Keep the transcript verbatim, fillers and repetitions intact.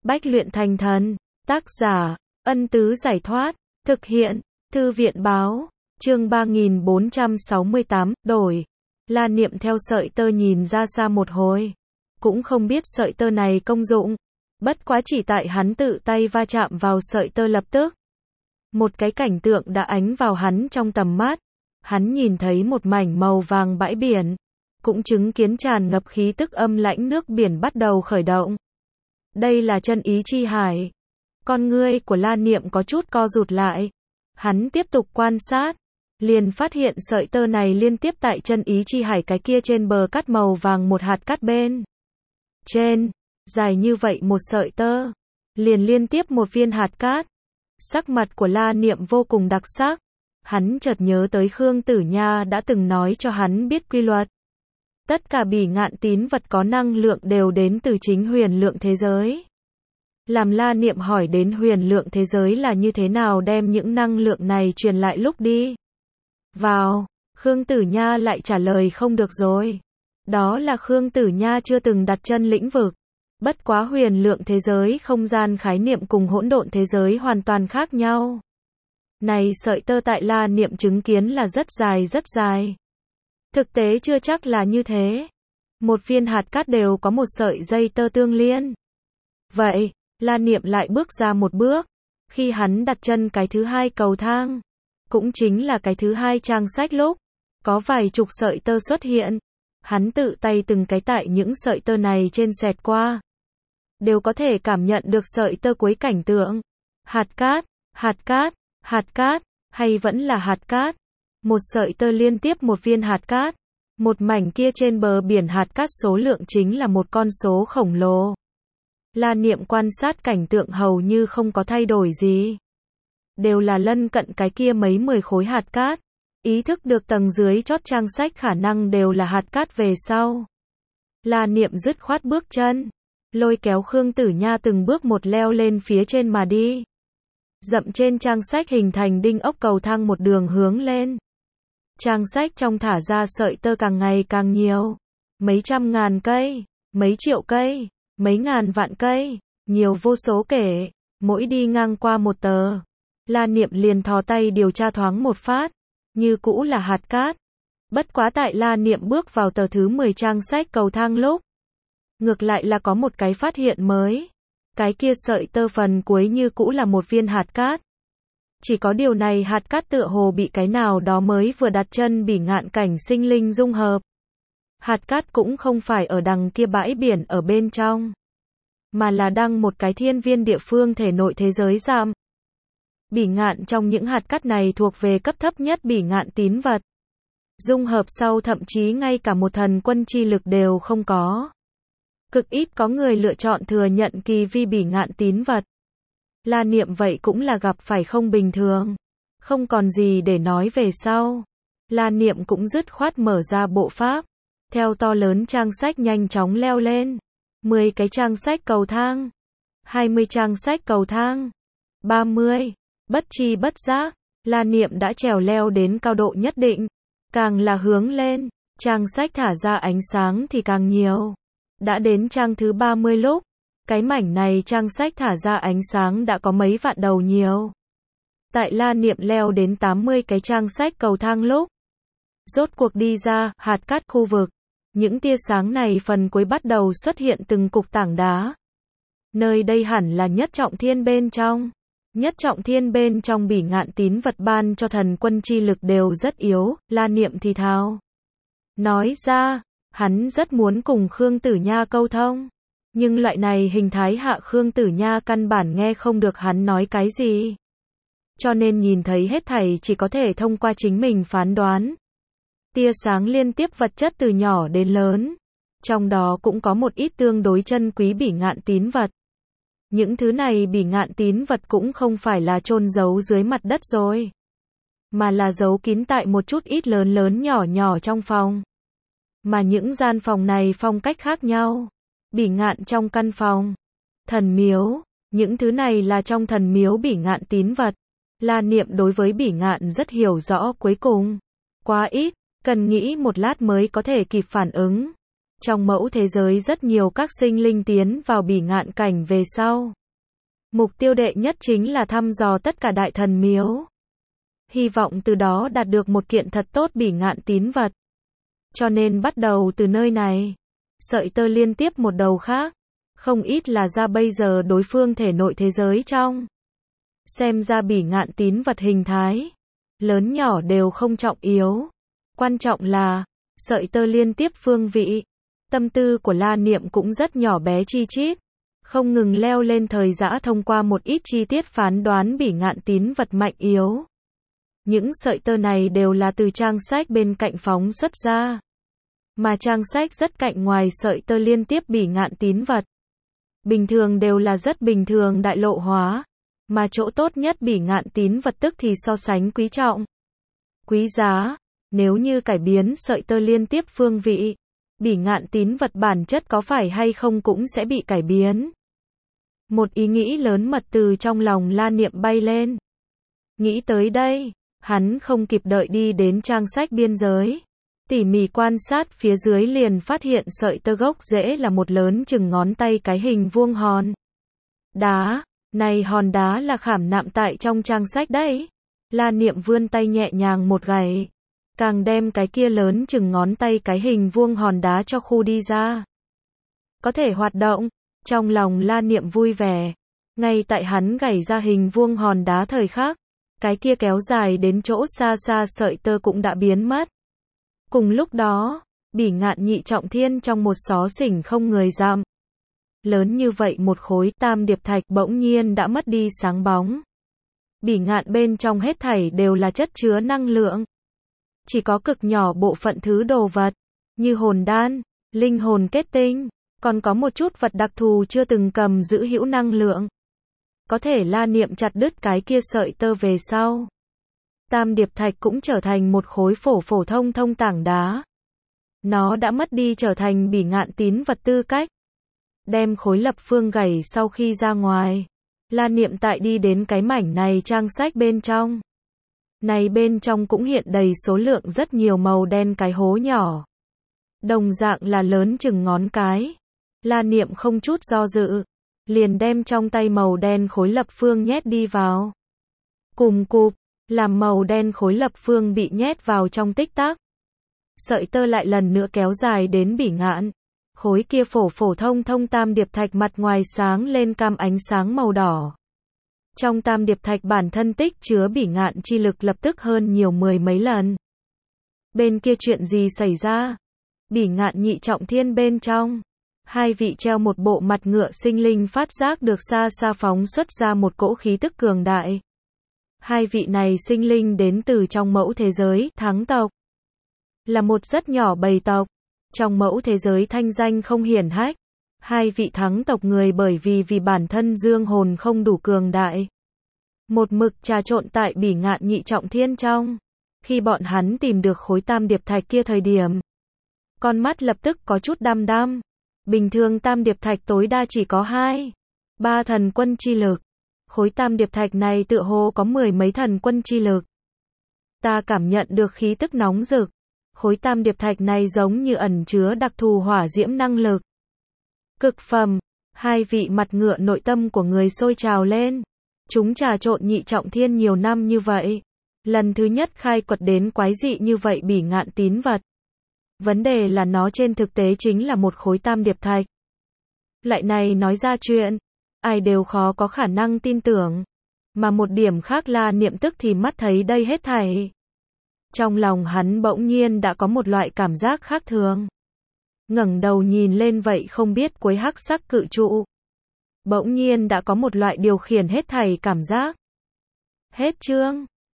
Bách luyện thành thần. Tác giả, Ân Tứ Giải Thoát. Thực hiện, Thư viện Báo. Chương ba nghìn bốn trăm sáu mươi tám, đổi. La Niệm theo sợi tơ nhìn ra xa một hồi. Cũng không biết sợi tơ này công dụng. Bất quá chỉ tại hắn tự tay va chạm vào sợi tơ lập tức. Một cái cảnh tượng đã ánh vào hắn trong tầm mắt. Hắn nhìn thấy một mảnh màu vàng bãi biển. Cũng chứng kiến tràn ngập khí tức âm lãnh nước biển bắt đầu khởi động. Đây là chân ý chi hải. Con ngươi của La Niệm có chút co rụt lại. Hắn tiếp tục quan sát. Liền phát hiện sợi tơ này liên tiếp tại chân ý chi hải cái kia trên bờ cát màu vàng một hạt cát bên trên, dài như vậy một sợi tơ, liền liên tiếp một viên hạt cát. Sắc mặt của La Niệm vô cùng đặc sắc. Hắn chợt nhớ tới Khương Tử Nha đã từng nói cho hắn biết quy luật. Tất cả bỉ ngạn tín vật có năng lượng đều đến từ chính huyền lượng thế giới. Làm La Niệm hỏi đến huyền lượng thế giới là như thế nào đem những năng lượng này truyền lại lúc đi vào, Khương Tử Nha lại trả lời không được rồi. Đó là Khương Tử Nha chưa từng đặt chân lĩnh vực. Bất quá huyền lượng thế giới không gian khái niệm cùng hỗn độn thế giới hoàn toàn khác nhau. Này sợi tơ tại La Niệm chứng kiến là rất dài rất dài. Thực tế chưa chắc là như thế. Một viên hạt cát đều có một sợi dây tơ tương liên. Vậy, La Niệm lại bước ra một bước. Khi hắn đặt chân cái thứ hai cầu thang, cũng chính là cái thứ hai trang sách lúc, có vài chục sợi tơ xuất hiện. Hắn tự tay từng cái tại những sợi tơ này trên xẹt qua. Đều có thể cảm nhận được sợi tơ cuối cảnh tượng. Hạt cát, hạt cát, hạt cát, hay vẫn là hạt cát. Một sợi tơ liên tiếp một viên hạt cát. Một mảnh kia trên bờ biển hạt cát số lượng chính là một con số khổng lồ. La Niệm quan sát cảnh tượng hầu như không có thay đổi gì. Đều là lân cận cái kia mấy mười khối hạt cát. Ý thức được tầng dưới chót trang sách khả năng đều là hạt cát về sau. La Niệm dứt khoát bước chân. Lôi kéo Khương Tử Nha từng bước một leo lên phía trên mà đi. Dậm trên trang sách hình thành đinh ốc cầu thang một đường hướng lên. Trang sách trong thả ra sợi tơ càng ngày càng nhiều. Mấy trăm ngàn cây, mấy triệu cây, mấy ngàn vạn cây, nhiều vô số kể. Mỗi đi ngang qua một tờ, La Niệm liền thò tay điều tra thoáng một phát. Như cũ là hạt cát. Bất quá tại La Niệm bước vào tờ thứ mười trang sách cầu thang lúc, ngược lại là có một cái phát hiện mới. Cái kia sợi tơ phần cuối như cũ là một viên hạt cát. Chỉ có điều này hạt cát tựa hồ bị cái nào đó mới vừa đặt chân bỉ ngạn cảnh sinh linh dung hợp. Hạt cát cũng không phải ở đằng kia bãi biển ở bên trong, mà là đăng một cái thiên viên địa phương thể nội thế giới giảm. Bỉ ngạn trong những hạt cát này thuộc về cấp thấp nhất bỉ ngạn tín vật. Dung hợp sau thậm chí ngay cả một thần quân chi lực đều không có. Cực ít có người lựa chọn thừa nhận kỳ vi bỉ ngạn tín vật. La Niệm vậy cũng là gặp phải không bình thường. Không còn gì để nói về sau. La Niệm cũng dứt khoát mở ra bộ pháp. Theo to lớn trang sách nhanh chóng leo lên. mười cái trang sách cầu thang. hai mươi trang sách cầu thang. ba mươi. Bất chi bất giác, La Niệm đã trèo leo đến cao độ nhất định. Càng là hướng lên, trang sách thả ra ánh sáng thì càng nhiều. Đã đến trang thứ ba mươi lúc, cái mảnh này trang sách thả ra ánh sáng đã có mấy vạn đầu nhiều. Tại La Niệm leo đến tám mươi cái trang sách cầu thang lúc, rốt cuộc đi ra hạt cát khu vực. Những tia sáng này phần cuối bắt đầu xuất hiện từng cục tảng đá. Nơi đây hẳn là nhất trọng thiên bên trong. Nhất trọng thiên bên trong bỉ ngạn tín vật ban cho thần quân chi lực đều rất yếu, La Niệm thì thào. Nói ra, hắn rất muốn cùng Khương Tử Nha câu thông. Nhưng loại này hình thái hạ Khương Tử Nha căn bản nghe không được hắn nói cái gì. Cho nên nhìn thấy hết thảy chỉ có thể thông qua chính mình phán đoán. Tia sáng liên tiếp vật chất từ nhỏ đến lớn. Trong đó cũng có một ít tương đối chân quý bỉ ngạn tín vật. Những thứ này bỉ ngạn tín vật cũng không phải là chôn giấu dưới mặt đất rồi, mà là giấu kín tại một chút ít lớn lớn nhỏ nhỏ trong phòng. Mà những gian phòng này phong cách khác nhau. Bỉ ngạn trong căn phòng, thần miếu, những thứ này là trong thần miếu bỉ ngạn tín vật. La Niệm đối với bỉ ngạn rất hiểu rõ cuối cùng. Quá ít, cần nghĩ một lát mới có thể kịp phản ứng. Trong mẫu thế giới rất nhiều các sinh linh tiến vào bỉ ngạn cảnh về sau. Mục tiêu đệ nhất chính là thăm dò tất cả đại thần miếu. Hy vọng từ đó đạt được một kiện thật tốt bỉ ngạn tín vật. Cho nên bắt đầu từ nơi này, sợi tơ liên tiếp một đầu khác. Không ít là ra bây giờ đối phương thể nội thế giới trong. Xem ra bỉ ngạn tín vật hình thái. Lớn nhỏ đều không trọng yếu. Quan trọng là, sợi tơ liên tiếp phương vị. Tâm tư của La Niệm cũng rất nhỏ bé chi chít. Không ngừng leo lên thời giã thông qua một ít chi tiết phán đoán bỉ ngạn tín vật mạnh yếu. Những sợi tơ này đều là từ trang sách bên cạnh phóng xuất ra. Mà trang sách rất cạnh ngoài sợi tơ liên tiếp bỉ ngạn tín vật. Bình thường đều là rất bình thường đại lộ hóa. Mà chỗ tốt nhất bỉ ngạn tín vật tức thì so sánh quý trọng. Quý giá, nếu như cải biến sợi tơ liên tiếp phương vị, bỉ ngạn tín vật bản chất có phải hay không cũng sẽ bị cải biến. Một ý nghĩ lớn mật từ trong lòng La Niệm bay lên. Nghĩ tới đây, hắn không kịp đợi đi đến trang sách biên giới. Tỉ mỉ quan sát phía dưới liền phát hiện sợi tơ gốc rễ là một lớn chừng ngón tay cái hình vuông hòn đá. Này hòn đá là khảm nạm tại trong trang sách đấy. La Niệm vươn tay nhẹ nhàng một gảy. Càng đem cái kia lớn chừng ngón tay cái hình vuông hòn đá cho khu đi ra. Có thể hoạt động. Trong lòng La Niệm vui vẻ. Ngay tại hắn gảy ra hình vuông hòn đá thời khắc, cái kia kéo dài đến chỗ xa xa sợi tơ cũng đã biến mất. Cùng lúc đó, bỉ ngạn nhị trọng thiên trong một xó xỉnh không người dặm. Lớn như vậy một khối tam điệp thạch bỗng nhiên đã mất đi sáng bóng. Bỉ ngạn bên trong hết thảy đều là chất chứa năng lượng. Chỉ có cực nhỏ bộ phận thứ đồ vật, như hồn đan, linh hồn kết tinh, còn có một chút vật đặc thù chưa từng cầm giữ hữu năng lượng. Có thể La Niệm chặt đứt cái kia sợi tơ về sau. Tam điệp thạch cũng trở thành một khối phổ phổ thông thông tảng đá. Nó đã mất đi trở thành bỉ ngạn tín vật tư cách. Đem khối lập phương gảy sau khi ra ngoài. La Niệm tại đi đến cái mảnh này trang sách bên trong. Này bên trong cũng hiện đầy số lượng rất nhiều màu đen cái hố nhỏ. Đồng dạng là lớn chừng ngón cái. La Niệm không chút do dự. Liền đem trong tay màu đen khối lập phương nhét đi vào. Cùng cụp, làm màu đen khối lập phương bị nhét vào trong tích tắc. Sợi tơ lại lần nữa kéo dài đến bỉ ngạn. Khối kia phổ phổ thông thông tam điệp thạch mặt ngoài sáng lên cam ánh sáng màu đỏ. Trong tam điệp thạch bản thân tích chứa bỉ ngạn chi lực lập tức hơn nhiều mười mấy lần. Bên kia chuyện gì xảy ra? Bỉ ngạn nhị trọng thiên bên trong. Hai vị treo một bộ mặt ngựa sinh linh phát giác được xa xa phóng xuất ra một cỗ khí tức cường đại. Hai vị này sinh linh đến từ trong mẫu thế giới, thắng tộc. Là một rất nhỏ bầy tộc. Trong mẫu thế giới thanh danh không hiển hách. Hai vị thắng tộc người bởi vì vì bản thân dương hồn không đủ cường đại. Một mực trà trộn tại bỉ ngạn nhị trọng thiên trong. Khi bọn hắn tìm được khối tam điệp thạch kia thời điểm. Con mắt lập tức có chút đăm đăm. Bình thường tam điệp thạch tối đa chỉ có hai, ba thần quân chi lực. Khối tam điệp thạch này tựa hồ có mười mấy thần quân chi lực. Ta cảm nhận được khí tức nóng rực. Khối tam điệp thạch này giống như ẩn chứa đặc thù hỏa diễm năng lực. Cực phẩm, hai vị mặt ngựa nội tâm của người sôi trào lên. Chúng trà trộn nhị trọng thiên nhiều năm như vậy. Lần thứ nhất khai quật đến quái dị như vậy bỉ ngạn tín vật. Vấn đề là nó trên thực tế chính là một khối tam điệp thạch. Lại này nói ra chuyện, ai đều khó có khả năng tin tưởng. Mà một điểm khác là Niệm tức thì mắt thấy đây hết thảy. Trong lòng hắn bỗng nhiên đã có một loại cảm giác khác thường. Ngẩng đầu nhìn lên vậy không biết cuối hắc sắc cự trụ. Bỗng nhiên đã có một loại điều khiển hết thảy cảm giác. Hết chương.